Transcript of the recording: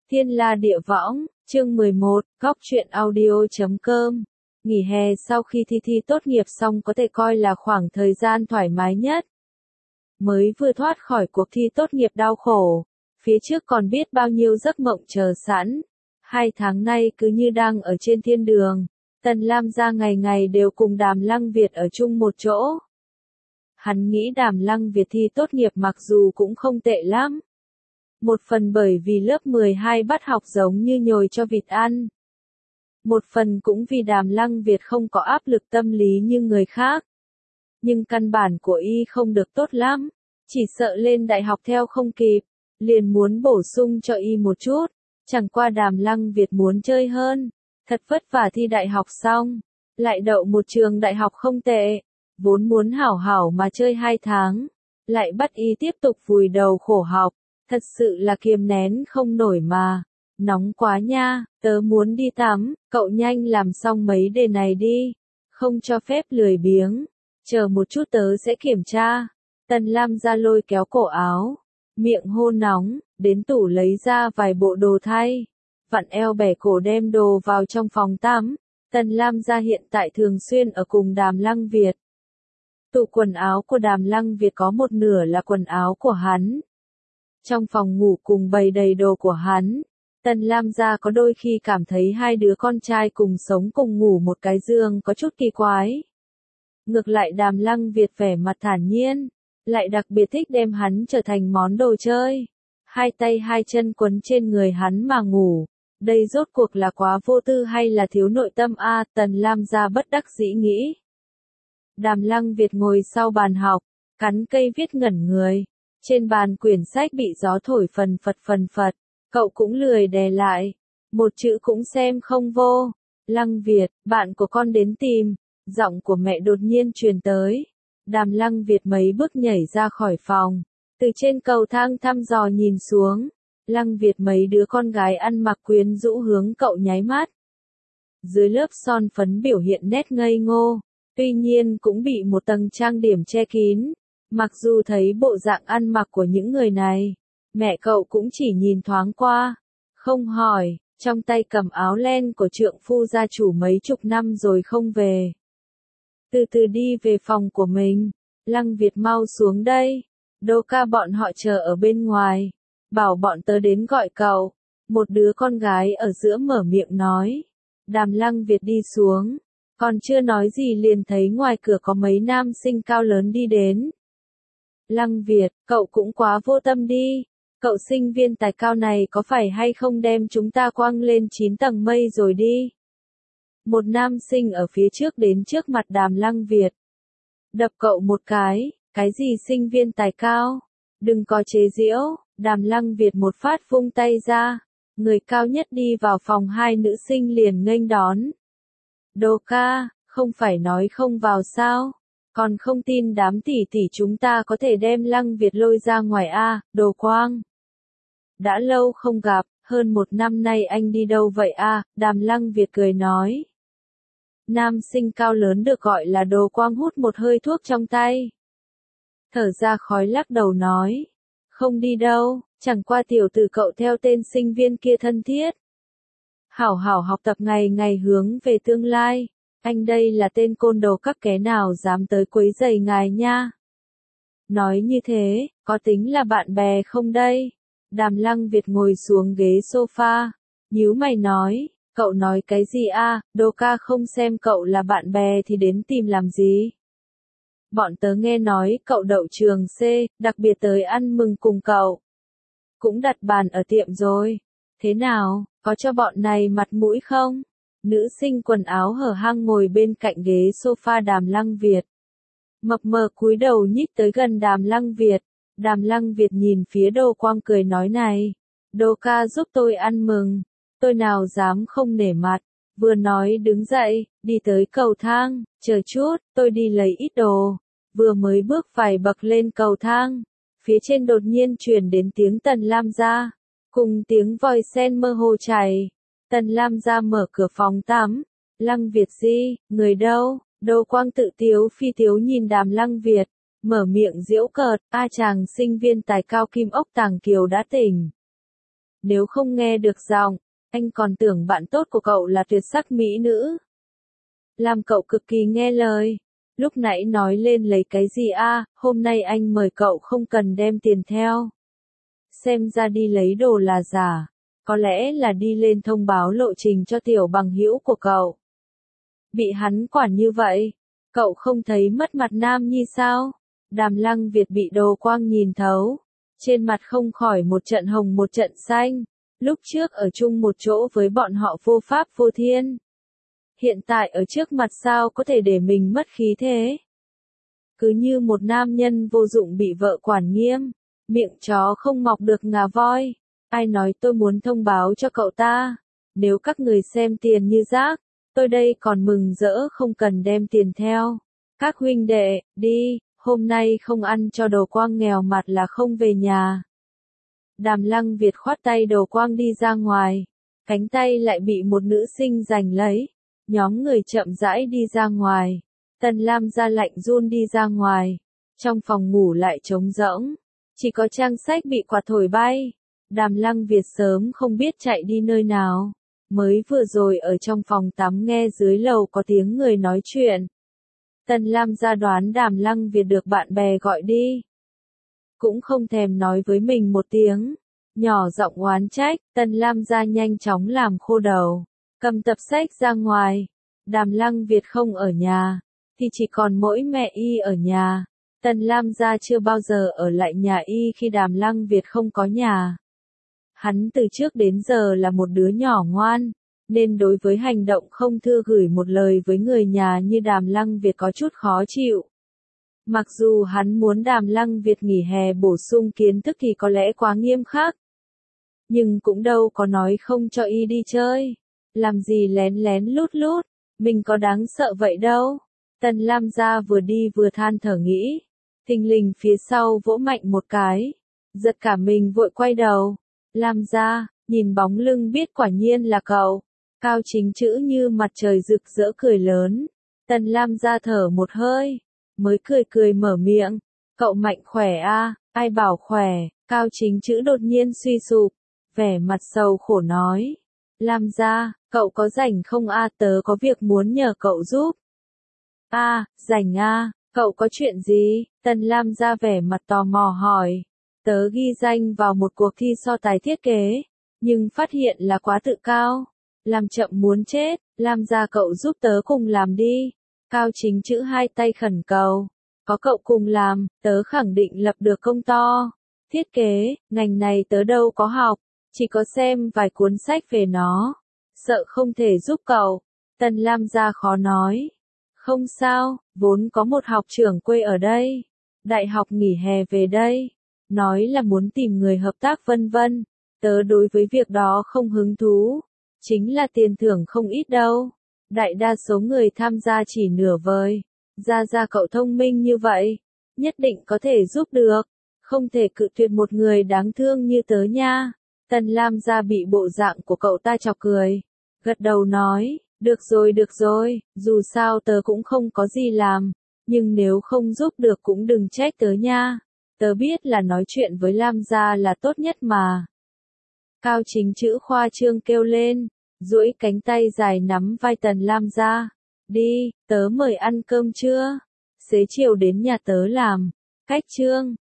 Thiên La Địa Võng, chương 11, góc truyện audio.com. Nghỉ hè sau khi thi tốt nghiệp xong có thể coi là khoảng thời gian thoải mái nhất. Mới vừa thoát khỏi cuộc thi tốt nghiệp đau khổ, phía trước còn biết bao nhiêu giấc mộng chờ sẵn. 2 tháng nay cứ như đang ở trên thiên đường, Tần Lam gia ngày ngày đều cùng Đàm Lăng Việt ở chung một chỗ. Hắn nghĩ Đàm Lăng Việt thi tốt nghiệp mặc dù cũng không tệ lắm. Một phần bởi vì lớp 12 bắt học giống như nhồi cho vịt ăn. Một phần cũng vì Đàm Lăng Việt không có áp lực tâm lý như người khác. Nhưng căn bản của y không được tốt lắm, chỉ sợ lên đại học theo không kịp, liền muốn bổ sung cho y một chút. Chẳng qua Đàm Lăng Việt muốn chơi hơn, thật vất vả thi đại học xong, lại đậu một trường đại học không tệ, vốn muốn hảo hảo mà chơi 2 tháng, lại bắt y tiếp tục vùi đầu khổ học. Thật sự là kiềm nén không nổi mà. Nóng quá nha, tớ muốn đi tắm, cậu nhanh làm xong mấy đề này đi. Không cho phép lười biếng. Chờ một chút tớ sẽ kiểm tra. Tần Lam ra lôi kéo cổ áo. Miệng hô nóng, đến tủ lấy ra vài bộ đồ thay. Vặn eo bẻ cổ đem đồ vào trong phòng tắm. Tần Lam ra hiện tại thường xuyên ở cùng Đàm Lăng Việt. Tủ quần áo của Đàm Lăng Việt có một nửa là quần áo của hắn. Trong phòng ngủ cùng bày đầy đồ của hắn, Tần Lam gia có đôi khi cảm thấy hai đứa con trai cùng sống cùng ngủ một cái giường có chút kỳ quái. Ngược lại Đàm Lăng Việt vẻ mặt thản nhiên, lại đặc biệt thích đem hắn trở thành món đồ chơi. Hai tay hai chân quấn trên người hắn mà ngủ. Đây rốt cuộc là quá vô tư hay là thiếu nội tâm a? Tần Lam gia bất đắc dĩ nghĩ. Đàm Lăng Việt ngồi sau bàn học, cắn cây viết ngẩn người. Trên bàn quyển sách bị gió thổi phần phật, cậu cũng lười đè lại, một chữ cũng xem không vô. Lăng Việt, bạn của con đến tìm, giọng của mẹ đột nhiên truyền tới. Đàm Lăng Việt mấy bước nhảy ra khỏi phòng, từ trên cầu thang thăm dò nhìn xuống. Lăng Việt mấy đứa con gái ăn mặc quyến rũ hướng cậu nháy mắt. Dưới lớp son phấn biểu hiện nét ngây ngô, tuy nhiên cũng bị một tầng trang điểm che kín. Mặc dù thấy bộ dạng ăn mặc của những người này, mẹ cậu cũng chỉ nhìn thoáng qua, không hỏi, trong tay cầm áo len của trượng phu gia chủ mấy chục năm rồi không về. Từ từ đi về phòng của mình, Lăng Việt mau xuống đây, Đô ca bọn họ chờ ở bên ngoài, bảo bọn tớ đến gọi cậu, một đứa con gái ở giữa mở miệng nói. Đàm Lăng Việt đi xuống, còn chưa nói gì liền thấy ngoài cửa có mấy nam sinh cao lớn đi đến. Lăng Việt, cậu cũng quá vô tâm đi. Cậu sinh viên tài cao này có phải hay không đem chúng ta quăng lên 9 tầng mây rồi đi. Một nam sinh ở phía trước đến trước mặt Đàm Lăng Việt. Đập cậu một cái gì sinh viên tài cao? Đừng có chế giễu. Đàm Lăng Việt một phát vung tay ra. Người cao nhất đi vào phòng, hai nữ sinh liền nghênh đón. Đô ca, không phải nói không vào sao? Còn không tin đám tỷ tỷ chúng ta có thể đem Lăng Việt lôi ra ngoài a? Đồ Quang. Đã lâu không gặp, hơn 1 năm nay anh đi đâu vậy a? Đàm Lăng Việt cười nói. Nam sinh cao lớn được gọi là Đồ Quang hút một hơi thuốc trong tay. Thở ra khói lắc đầu nói. Không đi đâu, chẳng qua tiểu tử cậu theo tên sinh viên kia thân thiết. Hảo hảo học tập ngày ngày hướng về tương lai. Anh đây là tên côn đồ các ké nào dám tới quấy rầy ngài nha. Nói như thế, có tính là bạn bè không đây? Đàm Lăng Việt ngồi xuống ghế sofa, nhíu mày nói, cậu nói cái gì a? Đô ca không xem cậu là bạn bè thì đến tìm làm gì? Bọn tớ nghe nói cậu đậu trường C, đặc biệt tới ăn mừng cùng cậu. Cũng đặt bàn ở tiệm rồi. Thế nào, có cho bọn này mặt mũi không? Nữ sinh quần áo hở hang ngồi bên cạnh ghế sofa Đàm Lăng Việt. Mập mờ cúi đầu nhích tới gần Đàm Lăng Việt. Đàm Lăng Việt nhìn phía Đô Quang cười nói này. Đô ca giúp tôi ăn mừng. Tôi nào dám không nể mặt. Vừa nói đứng dậy, đi tới cầu thang. Chờ chút, tôi đi lấy ít đồ. Vừa mới bước vài bậc lên cầu thang. Phía trên đột nhiên truyền đến tiếng Tần Lam gia. Cùng tiếng vòi sen mơ hồ chảy. Tần Lam gia mở cửa phòng tắm. Lăng Việt gì, người đâu? Đô Quang tự tiếu phi tiếu nhìn Đàm Lăng Việt. Mở miệng giễu cợt, a chàng sinh viên tài cao Kim Ốc Tàng Kiều đã tỉnh. Nếu không nghe được giọng, anh còn tưởng bạn tốt của cậu là tuyệt sắc mỹ nữ. Làm cậu cực kỳ nghe lời. Lúc nãy nói lên lấy cái gì a? Hôm nay anh mời cậu không cần đem tiền theo. Xem ra đi lấy đồ là giả. Có lẽ là đi lên thông báo lộ trình cho tiểu bằng hữu của cậu. Bị hắn quản như vậy, cậu không thấy mất mặt nam nhi sao? Đàm Lăng Việt bị Đồ Quang nhìn thấu. Trên mặt không khỏi một trận hồng một trận xanh. Lúc trước ở chung một chỗ với bọn họ vô pháp vô thiên. Hiện tại ở trước mặt sao có thể để mình mất khí thế? Cứ như một nam nhân vô dụng bị vợ quản nghiêm. Miệng chó không mọc được ngà voi. Ai nói tôi muốn thông báo cho cậu ta? Nếu các người xem tiền như rác, tôi đây còn mừng rỡ không cần đem tiền theo. Các huynh đệ, đi, hôm nay không ăn cho Đồ Quang nghèo mặt là không về nhà. Đàm Lăng Việt khoát tay Đồ Quang đi ra ngoài. Cánh tay lại bị một nữ sinh giành lấy. Nhóm người chậm rãi đi ra ngoài. Tần Lam ra lạnh run đi ra ngoài. Trong phòng ngủ lại trống rỗng. Chỉ có trang sách bị quạt thổi bay. Đàm Lăng Việt sớm không biết chạy đi nơi nào. Mới vừa rồi ở trong phòng tắm nghe dưới lầu có tiếng người nói chuyện. Tần Lam ra đoán Đàm Lăng Việt được bạn bè gọi đi. Cũng không thèm nói với mình một tiếng. Nhỏ giọng oán trách, Tần Lam ra nhanh chóng làm khô đầu. Cầm tập sách ra ngoài. Đàm Lăng Việt không ở nhà. Thì chỉ còn mỗi mẹ y ở nhà. Tần Lam gia chưa bao giờ ở lại nhà y khi Đàm Lăng Việt không có nhà. Hắn từ trước đến giờ là một đứa nhỏ ngoan, nên đối với hành động không thư gửi một lời với người nhà như Đàm Lăng Việt có chút khó chịu. Mặc dù hắn muốn Đàm Lăng Việt nghỉ hè bổ sung kiến thức thì có lẽ quá nghiêm khắc. Nhưng cũng đâu có nói không cho y đi chơi. Làm gì lén lén lút lút, mình có đáng sợ vậy đâu. Tần Lam gia vừa đi vừa than thở nghĩ. Thình lình phía sau vỗ mạnh một cái. Giật cả mình vội quay đầu. Lam gia, nhìn bóng lưng biết quả nhiên là cậu. Cao Chính chữ như mặt trời rực rỡ cười lớn. Tần Lam gia thở một hơi. Mới cười cười mở miệng. Cậu mạnh khỏe a? Ai bảo khỏe? Cao Chính chữ đột nhiên suy sụp. Vẻ mặt sầu khổ nói. Lam gia, cậu có rảnh không a? Tớ có việc muốn nhờ cậu giúp. A, rảnh a, cậu có chuyện gì? Tần Lam ra vẻ mặt tò mò hỏi. Tớ ghi danh vào một cuộc thi so tài thiết kế, nhưng phát hiện là quá tự cao. Làm chậm muốn chết, Lam ra cậu giúp tớ cùng làm đi. Cao Chính chữ hai tay khẩn cầu. Có cậu cùng làm, tớ khẳng định lập được công to. Thiết kế, ngành này tớ đâu có học, chỉ có xem vài cuốn sách về nó. Sợ không thể giúp cậu. Tần Lam ra khó nói. Không sao, vốn có một học trưởng quê ở đây. Đại học nghỉ hè về đây. Nói là muốn tìm người hợp tác vân vân. Tớ đối với việc đó không hứng thú. Chính là tiền thưởng không ít đâu. Đại đa số người tham gia chỉ nửa vời. Ra cậu thông minh như vậy. Nhất định có thể giúp được. Không thể cự tuyệt một người đáng thương như tớ nha. Tần Lam ra bị bộ dạng của cậu ta chọc cười. Gật đầu nói. Được rồi, dù sao tớ cũng không có gì làm, nhưng nếu không giúp được cũng đừng trách tớ nha. Tớ biết là nói chuyện với Lam gia là tốt nhất mà. Cao Chính chữ khoa trương kêu lên, duỗi cánh tay dài nắm vai Tần Lam gia. Đi, tớ mời ăn cơm trưa. Xế chiều đến nhà tớ làm. Cách chương.